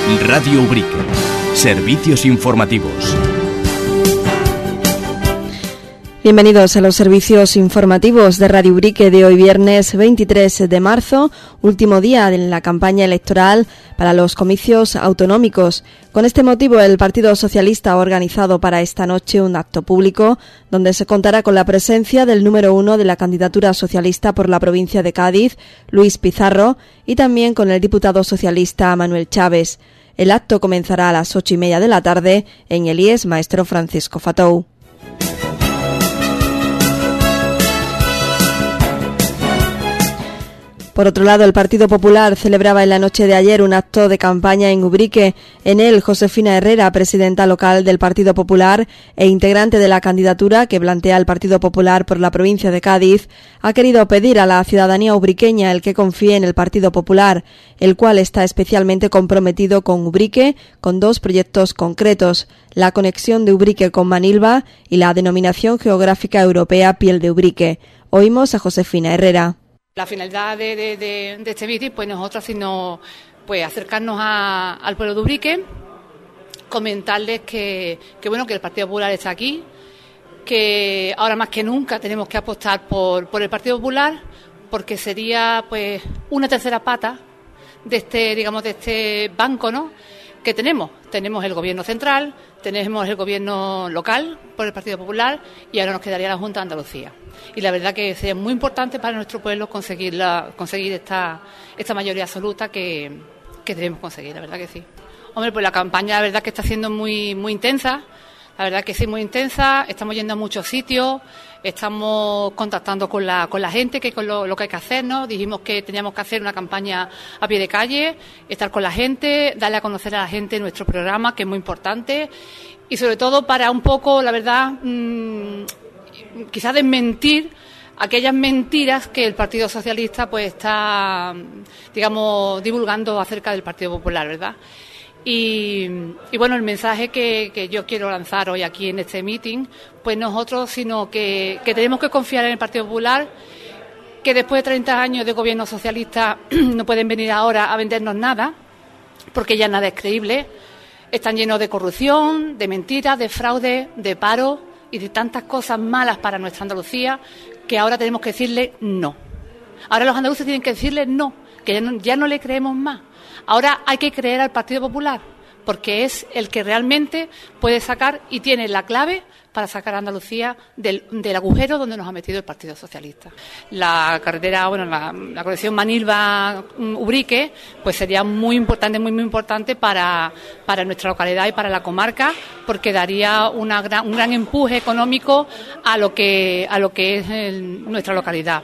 Radio Ubrique. Servicios informativos. Bienvenidos a los servicios informativos de Radio Ubrique de hoy viernes 23 de marzo, último día de la campaña electoral para los comicios autonómicos. Con este motivo, el Partido Socialista ha organizado para esta noche un acto público donde se contará con la presencia del número 1 de la candidatura socialista por la provincia de Cádiz, Luis Pizarro, y también con el diputado socialista Manuel Chávez. El acto comenzará a las 8:30 de la tarde en el IES Maestro Francisco Fatou. Por otro lado, el Partido Popular celebraba en la noche de ayer un acto de campaña en Ubrique. En él, Josefina Herrera, presidenta local del Partido Popular e integrante de la candidatura que plantea el Partido Popular por la provincia de Cádiz, ha querido pedir a la ciudadanía ubriqueña el que confíe en el Partido Popular, el cual está especialmente comprometido con Ubrique, con dos proyectos concretos: la conexión de Ubrique con Manilva y la denominación geográfica europea Piel de Ubrique. Oímos a Josefina Herrera. La finalidad de este vídeo, pues nosotros sino pues acercarnos al pueblo de Ubrique, comentarles que el Partido Popular está aquí, que ahora más que nunca tenemos que apostar por el Partido Popular, porque sería pues una tercera pata de este banco, ¿no?, que tenemos. Tenemos el gobierno central, tenemos el gobierno local por el Partido Popular y ahora nos quedaría la Junta de Andalucía. Y la verdad que sería muy importante para nuestro pueblo conseguir esta mayoría absoluta que debemos conseguir, la verdad que sí. Hombre, pues la campaña la verdad que está siendo muy intensa, la verdad que sí, muy intensa. Estamos yendo a muchos sitios, estamos contactando con la gente, que con lo que hay que hacer, ¿no? Dijimos que teníamos que hacer una campaña a pie de calle, estar con la gente, darle a conocer a la gente nuestro programa, que es muy importante, y sobre todo para un poco, la verdad, quizás desmentir aquellas mentiras que el Partido Socialista pues está, divulgando acerca del Partido Popular, ¿verdad? Y bueno, el mensaje que yo quiero lanzar hoy aquí en este meeting, pues nosotros, sino que tenemos que confiar en el Partido Popular, que después de 30 años de gobierno socialista no pueden venir ahora a vendernos nada, porque ya nada es creíble. Están llenos de corrupción, de mentiras, de fraude, de paro y de tantas cosas malas para nuestra Andalucía, que ahora tenemos que decirle no. Ahora los andaluces tienen que decirle no, que ya no le creemos más. Ahora hay que creer al Partido Popular, porque es el que realmente puede sacar y tiene la clave para sacar a Andalucía del agujero donde nos ha metido el Partido Socialista. La carretera, la conexión Manilva-Ubrique, pues sería muy importante para nuestra localidad y para la comarca, porque daría un gran empuje económico a lo que es nuestra localidad.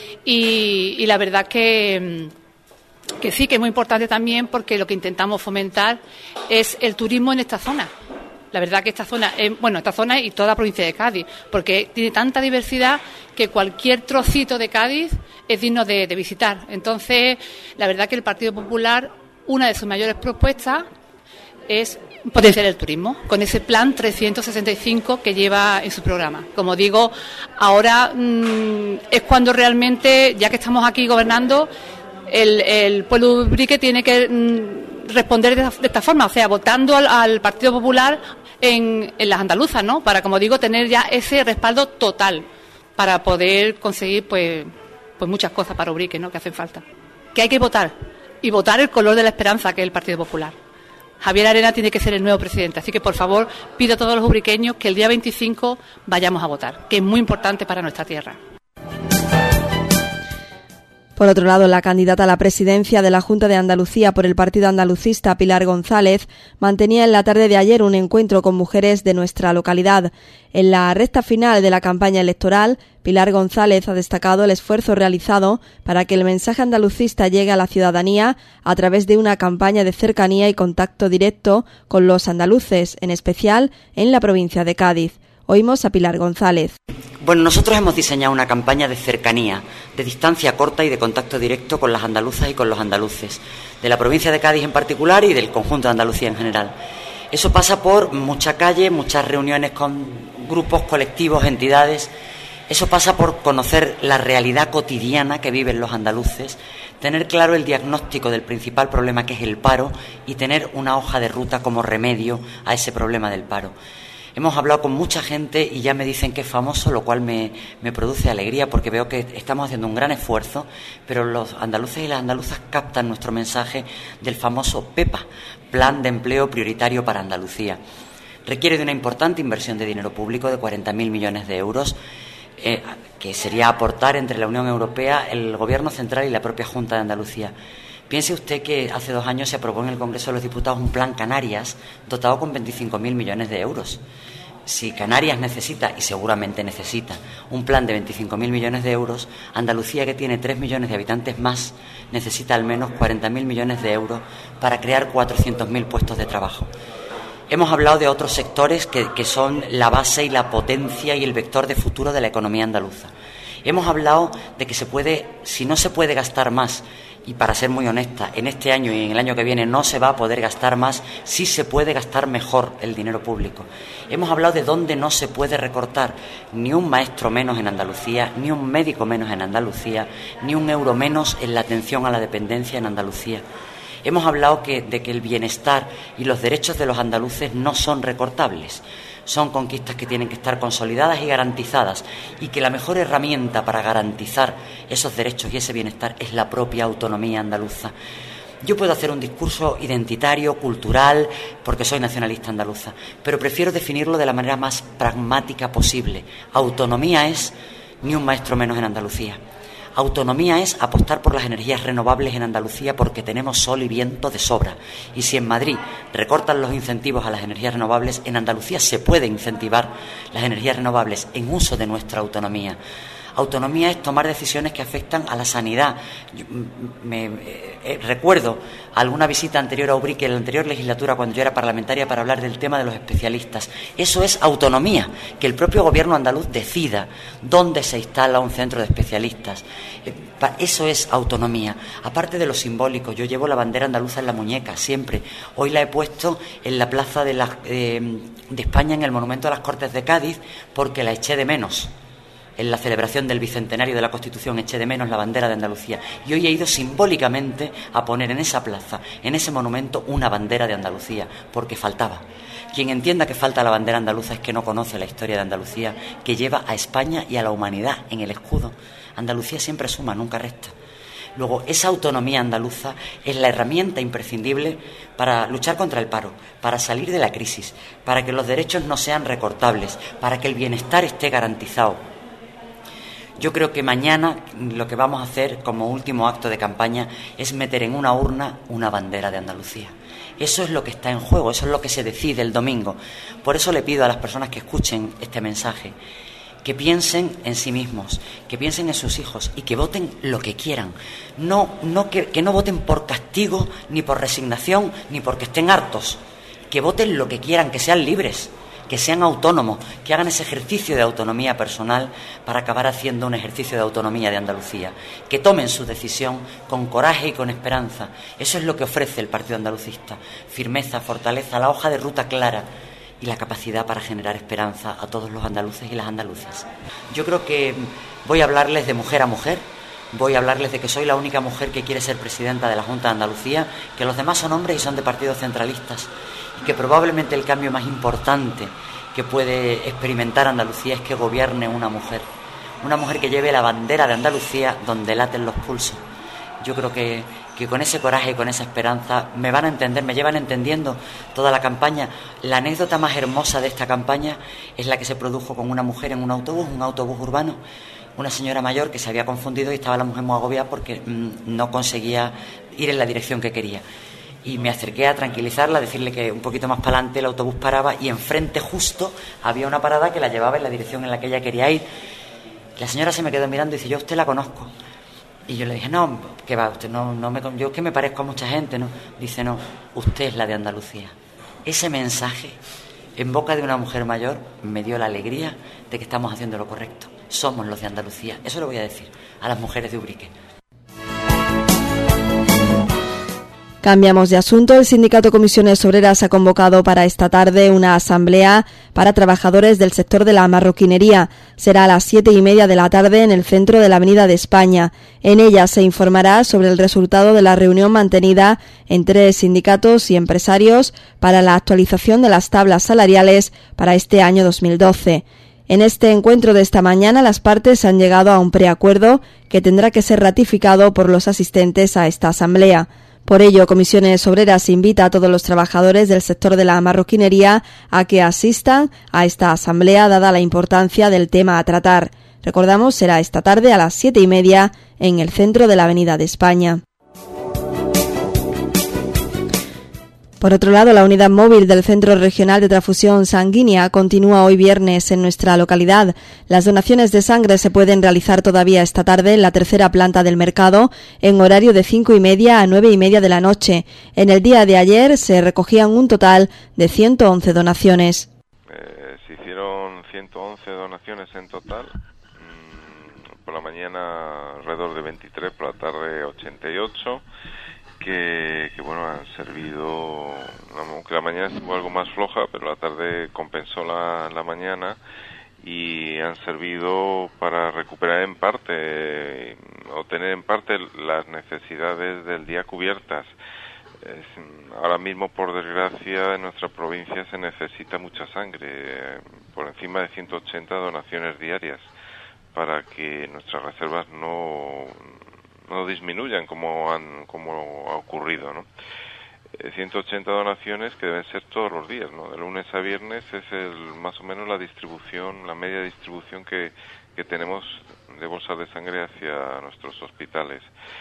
Y la verdad que sí, que es muy importante también, porque lo que intentamos fomentar es el turismo en esta zona. La verdad que esta zona y toda la provincia de Cádiz, porque tiene tanta diversidad que cualquier trocito de Cádiz es digno de visitar. Entonces, la verdad que el Partido Popular, una de sus mayores propuestas es potenciar el turismo, con ese plan 365 que lleva en su programa. Como digo, ahora es cuando realmente, ya que estamos aquí gobernando, el pueblo de Ubrique tiene que responder de esta forma, o sea, votando al Partido Popular en las andaluzas, ¿no? Para, como digo, tener ya ese respaldo total para poder conseguir pues muchas cosas para Ubrique, ¿no?, que hacen falta. Que hay que votar, y votar el color de la esperanza, que es el Partido Popular. Javier Arena tiene que ser el nuevo presidente, así que por favor pido a todos los ubriqueños que el día 25 vayamos a votar, que es muy importante para nuestra tierra. Por otro lado, la candidata a la presidencia de la Junta de Andalucía por el Partido Andalucista, Pilar González, mantenía en la tarde de ayer un encuentro con mujeres de nuestra localidad. En la recta final de la campaña electoral, Pilar González ha destacado el esfuerzo realizado para que el mensaje andalucista llegue a la ciudadanía a través de una campaña de cercanía y contacto directo con los andaluces, en especial en la provincia de Cádiz. Oímos a Pilar González. Bueno, nosotros hemos diseñado una campaña de cercanía, de distancia corta y de contacto directo con las andaluzas y con los andaluces, de la provincia de Cádiz en particular y del conjunto de Andalucía en general. Eso pasa por mucha calle, muchas reuniones con grupos, colectivos, entidades. Eso pasa por conocer la realidad cotidiana que viven los andaluces, tener claro el diagnóstico del principal problema, que es el paro, y tener una hoja de ruta como remedio a ese problema del paro. Hemos hablado con mucha gente y ya me dicen que es famoso, lo cual me produce alegría, porque veo que estamos haciendo un gran esfuerzo, pero los andaluces y las andaluzas captan nuestro mensaje del famoso PEPA, Plan de Empleo Prioritario para Andalucía. Requiere de una importante inversión de dinero público de 40.000 millones de euros, que sería aportar entre la Unión Europea, el Gobierno central y la propia Junta de Andalucía. Piense usted que hace 2 años se aprobó en el Congreso de los Diputados un plan Canarias dotado con 25.000 millones de euros. Si Canarias necesita, y seguramente necesita, un plan de 25.000 millones de euros, Andalucía, que tiene 3 millones de habitantes más, necesita al menos 40.000 millones de euros para crear 400.000 puestos de trabajo. Hemos hablado de otros sectores que son la base y la potencia y el vector de futuro de la economía andaluza. Hemos hablado de que si no se puede gastar más, y para ser muy honesta, en este año y en el año que viene no se va a poder gastar más, sí se puede gastar mejor el dinero público. Hemos hablado de dónde no se puede recortar: ni un maestro menos en Andalucía, ni un médico menos en Andalucía, ni un euro menos en la atención a la dependencia en Andalucía. Hemos hablado de que el bienestar y los derechos de los andaluces no son recortables. Son conquistas que tienen que estar consolidadas y garantizadas, y que la mejor herramienta para garantizar esos derechos y ese bienestar es la propia autonomía andaluza. Yo puedo hacer un discurso identitario, cultural, porque soy nacionalista andaluza, pero prefiero definirlo de la manera más pragmática posible. Autonomía es ni un maestro menos en Andalucía. Autonomía es apostar por las energías renovables en Andalucía, porque tenemos sol y viento de sobra. Y si en Madrid recortan los incentivos a las energías renovables, en Andalucía se puede incentivar las energías renovables en uso de nuestra autonomía. Autonomía es tomar decisiones que afectan a la sanidad. Recuerdo alguna visita anterior a Ubrique en la anterior legislatura, cuando yo era parlamentaria, para hablar del tema de los especialistas. Eso es autonomía, que el propio gobierno andaluz decida dónde se instala un centro de especialistas. Eso es autonomía. Aparte de lo simbólico, yo llevo la bandera andaluza en la muñeca siempre. Hoy la he puesto en la plaza de España, en el Monumento a las Cortes de Cádiz, porque la eché de menos. En la celebración del bicentenario de la Constitución eché de menos la bandera de Andalucía, y hoy he ido simbólicamente a poner en esa plaza, en ese monumento, una bandera de Andalucía, porque faltaba. Quien entienda que falta la bandera andaluza es que no conoce la historia de Andalucía, que lleva a España y a la humanidad en el escudo. Andalucía siempre suma, nunca resta. Luego, esa autonomía andaluza es la herramienta imprescindible para luchar contra el paro, para salir de la crisis, para que los derechos no sean recortables, para que el bienestar esté garantizado. Yo creo que mañana lo que vamos a hacer como último acto de campaña es meter en una urna una bandera de Andalucía. Eso es lo que está en juego, eso es lo que se decide el domingo. Por eso le pido a las personas que escuchen este mensaje que piensen en sí mismos, que piensen en sus hijos y que voten lo que quieran. Que no voten por castigo, ni por resignación, ni porque estén hartos. Que voten lo que quieran, que sean libres, que sean autónomos, que hagan ese ejercicio de autonomía personal para acabar haciendo un ejercicio de autonomía de Andalucía, que tomen su decisión con coraje y con esperanza. Eso es lo que ofrece el Partido Andalucista: firmeza, fortaleza, la hoja de ruta clara y la capacidad para generar esperanza a todos los andaluces y las andaluzas. Yo creo que voy a hablarles de mujer a mujer. Voy a hablarles de que soy la única mujer que quiere ser presidenta de la Junta de Andalucía, que los demás son hombres y son de partidos centralistas, y que probablemente el cambio más importante que puede experimentar Andalucía es que gobierne una mujer que lleve la bandera de Andalucía donde laten los pulsos. Yo creo que con ese coraje y con esa esperanza me van a entender, me llevan entendiendo toda la campaña. La anécdota más hermosa de esta campaña es la que se produjo con una mujer en un autobús urbano. Una señora mayor que se había confundido y estaba la mujer muy agobiada porque no conseguía ir en la dirección que quería. Y me acerqué a tranquilizarla, a decirle que un poquito más para adelante el autobús paraba y enfrente justo había una parada que la llevaba en la dirección en la que ella quería ir. La señora se me quedó mirando y dice: yo a usted la conozco. Y yo le dije: no, que va, usted yo es que me parezco a mucha gente, ¿no? Dice: no, usted es la de Andalucía. Ese mensaje en boca de una mujer mayor me dio la alegría de que estamos haciendo lo correcto. Somos los de Andalucía. Eso lo voy a decir a las mujeres de Ubrique. Cambiamos de asunto. El sindicato Comisiones Obreras ha convocado para esta tarde una asamblea para trabajadores del sector de la marroquinería. Será a las 7:30 de la tarde en el centro de la Avenida de España. En ella se informará sobre el resultado de la reunión mantenida entre sindicatos y empresarios para la actualización de las tablas salariales para este año 2012. En este encuentro de esta mañana, las partes han llegado a un preacuerdo que tendrá que ser ratificado por los asistentes a esta asamblea. Por ello, Comisiones Obreras invita a todos los trabajadores del sector de la marroquinería a que asistan a esta asamblea, dada la importancia del tema a tratar. Recordamos, será esta tarde a las 7:30 en el centro de la Avenida de España. Por otro lado, la unidad móvil del Centro Regional de Transfusión Sanguínea continúa hoy viernes en nuestra localidad. Las donaciones de sangre se pueden realizar todavía esta tarde en la tercera planta del mercado, en horario de 5:30 a 9:30 de la noche. En el día de ayer se recogían un total de 111 donaciones. Se hicieron 111 donaciones en total. Por la mañana alrededor de 23, por la tarde 88. Que bueno, han servido, aunque la mañana estuvo algo más floja, pero la tarde compensó la mañana y han servido para recuperar en parte, o tener en parte las necesidades del día cubiertas. Ahora mismo, por desgracia, en nuestra provincia se necesita mucha sangre, por encima de 180 donaciones diarias, para que nuestras reservas no disminuyan como ha ocurrido, ¿no? 180 donaciones que deben ser todos los días, ¿no? De lunes a viernes es más o menos la distribución, la media distribución que tenemos de bolsas de sangre hacia nuestros hospitales.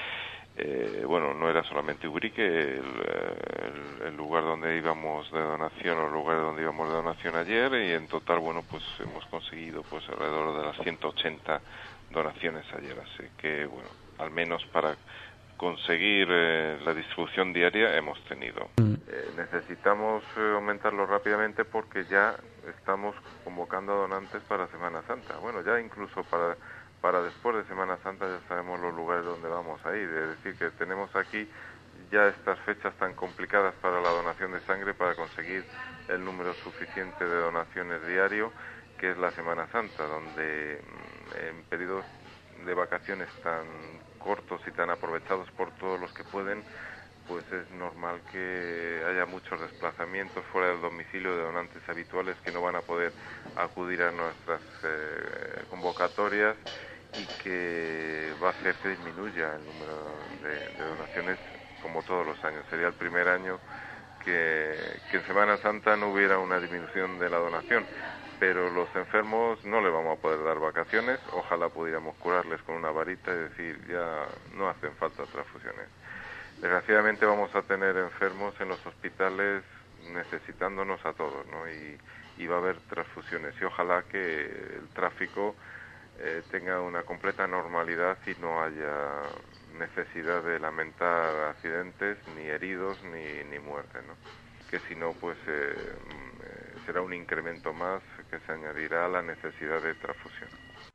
Bueno, no era solamente Ubrique el lugar donde íbamos de donación, o el lugar donde íbamos de donación ayer, y en total, bueno, pues hemos conseguido pues alrededor de las 180 donaciones ayer, así que, bueno, al menos para conseguir la distribución diaria hemos tenido. Necesitamos aumentarlo rápidamente porque ya estamos convocando a donantes para Semana Santa. Bueno, ya incluso para después de Semana Santa ya sabemos los lugares donde vamos a ir. Es decir, que tenemos aquí ya estas fechas tan complicadas para la donación de sangre, para conseguir el número suficiente de donaciones diario, que es la Semana Santa, donde en periodos de vacaciones tan cortos y tan aprovechados por todos los que pueden, pues es normal que haya muchos desplazamientos fuera del domicilio de donantes habituales que no van a poder acudir a nuestras convocatorias, y que va a hacer que disminuya el número de donaciones como todos los años. Sería el primer año que en Semana Santa no hubiera una disminución de la donación. Pero los enfermos no les vamos a poder dar vacaciones. Ojalá pudiéramos curarles con una varita y decir, ya no hacen falta transfusiones. Desgraciadamente vamos a tener enfermos en los hospitales necesitándonos a todos, ¿no? Y va a haber transfusiones, y ojalá que el tráfico tenga una completa normalidad y no haya necesidad de lamentar accidentes, ni heridos, ni muertes, ¿no? Que si no, pues será un incremento más que se añadirá a la necesidad de transfusión.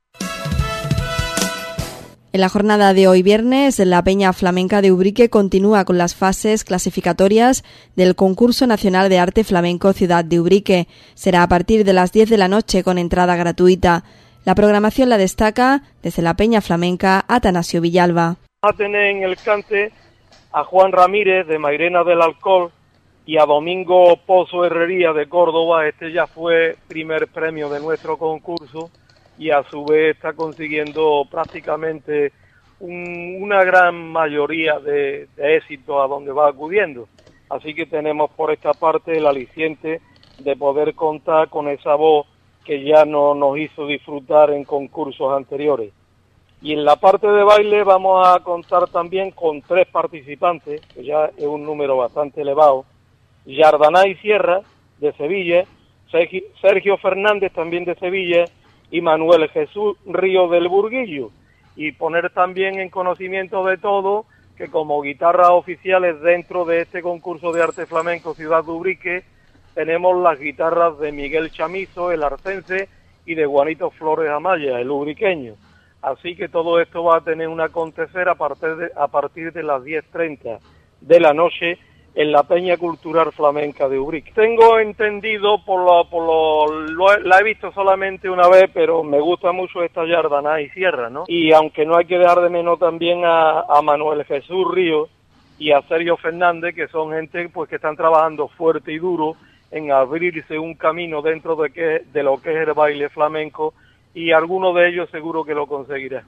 En la jornada de hoy viernes, la Peña Flamenca de Ubrique continúa con las fases clasificatorias del Concurso Nacional de Arte Flamenco Ciudad de Ubrique. Será a partir de las 10 de la noche con entrada gratuita. La programación la destaca desde la Peña Flamenca Atanasio Villalba. Va a tener en el cante a Juan Ramírez de Mairena del Alcor y a Domingo Pozo Herrería de Córdoba. Este ya fue primer premio de nuestro concurso y a su vez está consiguiendo prácticamente una gran mayoría de éxito a donde va acudiendo. Así que tenemos por esta parte el aliciente de poder contar con esa voz que ya no nos hizo disfrutar en concursos anteriores. Y en la parte de baile vamos a contar también con 3 participantes, que ya es un número bastante elevado: Yardanay Sierra, de Sevilla, Sergio Fernández, también de Sevilla, y Manuel Jesús Río del Burguillo. Y poner también en conocimiento de todo que como guitarras oficiales dentro de este concurso de arte flamenco Ciudad de Ubrique tenemos las guitarras de Miguel Chamizo, el arcense, y de Juanito Flores Amaya, el ubriqueño. Así que todo esto va a tener un acontecer a partir de las 10:30 de la noche en la Peña Cultural Flamenca de Ubrique. Tengo entendido, la he visto solamente una vez, pero me gusta mucho esta Yardaná y Sierra, ¿no? Y aunque no hay que dejar de menos también a Manuel Jesús Ríos y a Sergio Fernández, que son gente pues que están trabajando fuerte y duro en abrirse un camino dentro de lo que es el baile flamenco, y alguno de ellos seguro que lo conseguirá.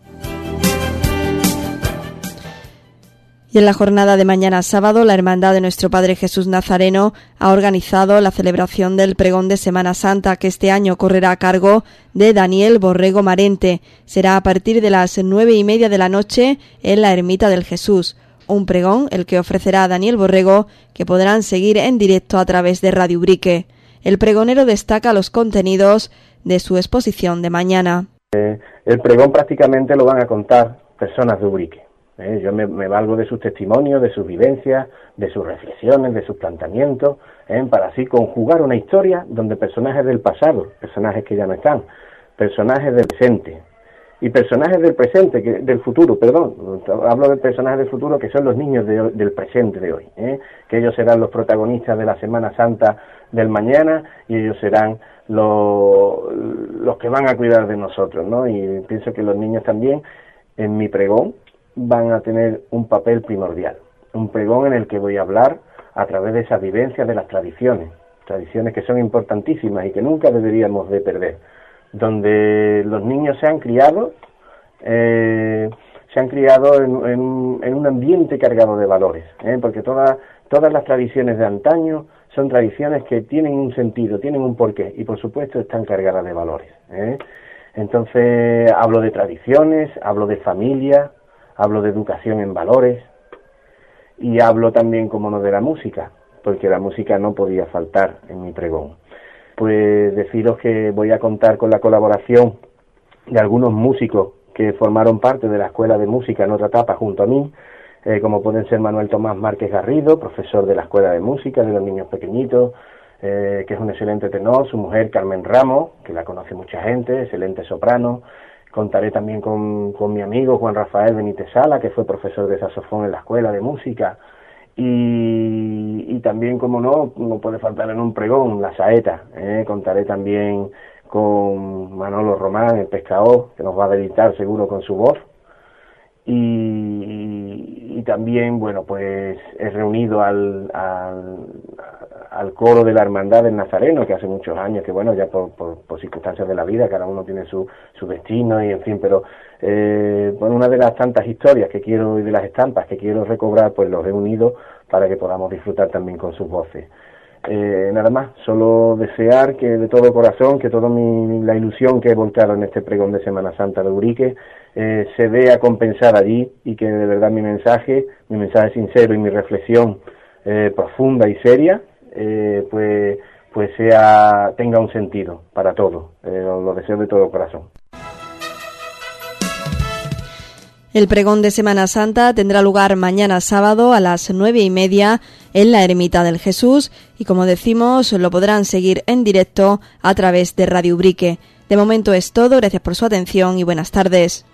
Y en la jornada de mañana sábado, la Hermandad de Nuestro Padre Jesús Nazareno ha organizado la celebración del pregón de Semana Santa, que este año correrá a cargo de Daniel Borrego Marente. Será a partir de las 9:30 de la noche en la Ermita del Jesús. Un pregón el que ofrecerá Daniel Borrego, que podrán seguir en directo a través de Radio Ubrique. El pregonero destaca los contenidos de su exposición de mañana. El pregón prácticamente lo van a contar personas de Ubrique. Yo me valgo de sus testimonios, de sus vivencias, de sus reflexiones, de sus planteamientos, para así conjugar una historia donde personajes del pasado, personajes que ya no están, personajes del presente y personajes del presente, del futuro, perdón, hablo de personajes del futuro que son los niños del presente de hoy, que ellos serán los protagonistas de la Semana Santa del mañana y ellos serán los que van a cuidar de nosotros, ¿no? Y pienso que los niños también, en mi pregón, van a tener un papel primordial, un pregón en el que voy a hablar a través de esas vivencias de las tradiciones que son importantísimas y que nunca deberíamos de perder, donde los niños se han criado en un ambiente cargado de valores, porque todas las tradiciones de antaño son tradiciones que tienen un sentido, tienen un porqué y por supuesto están cargadas de valores, Entonces hablo de tradiciones, hablo de familia, hablo de educación en valores y hablo también, como no, de la música, porque la música no podía faltar en mi pregón. Pues deciros que voy a contar con la colaboración de algunos músicos que formaron parte de la Escuela de Música en otra etapa junto a mí, como pueden ser Manuel Tomás Márquez Garrido, profesor de la Escuela de Música de los niños pequeñitos, que es un excelente tenor, su mujer Carmen Ramos, que la conoce mucha gente, excelente soprano. Contaré también con mi amigo Juan Rafael Benítez Sala, que fue profesor de saxofón en la Escuela de Música, y también, como no puede faltar en un pregón, la saeta. Contaré también con Manolo Román, el pescador, que nos va a deleitar seguro con su voz, y también, bueno, pues he reunido al coro de la Hermandad del Nazareno, que hace muchos años, que bueno, ya por circunstancias de la vida, cada uno tiene su destino, y en fin, pero bueno, una de las tantas historias que quiero y de las estampas que quiero recobrar, pues los he unido para que podamos disfrutar también con sus voces. Nada más, solo desear que de todo corazón, que toda la ilusión que he volcado en este pregón de Semana Santa de Ubrique se vea compensada allí, y que de verdad mi mensaje sincero y mi reflexión profunda y seria, pues tenga un sentido para todos. Lo deseo de todo corazón. El pregón de Semana Santa tendrá lugar mañana sábado a las 9:30 en la Ermita del Jesús, y como decimos, lo podrán seguir en directo a través de Radio Ubrique. De momento es todo, gracias por su atención y buenas tardes.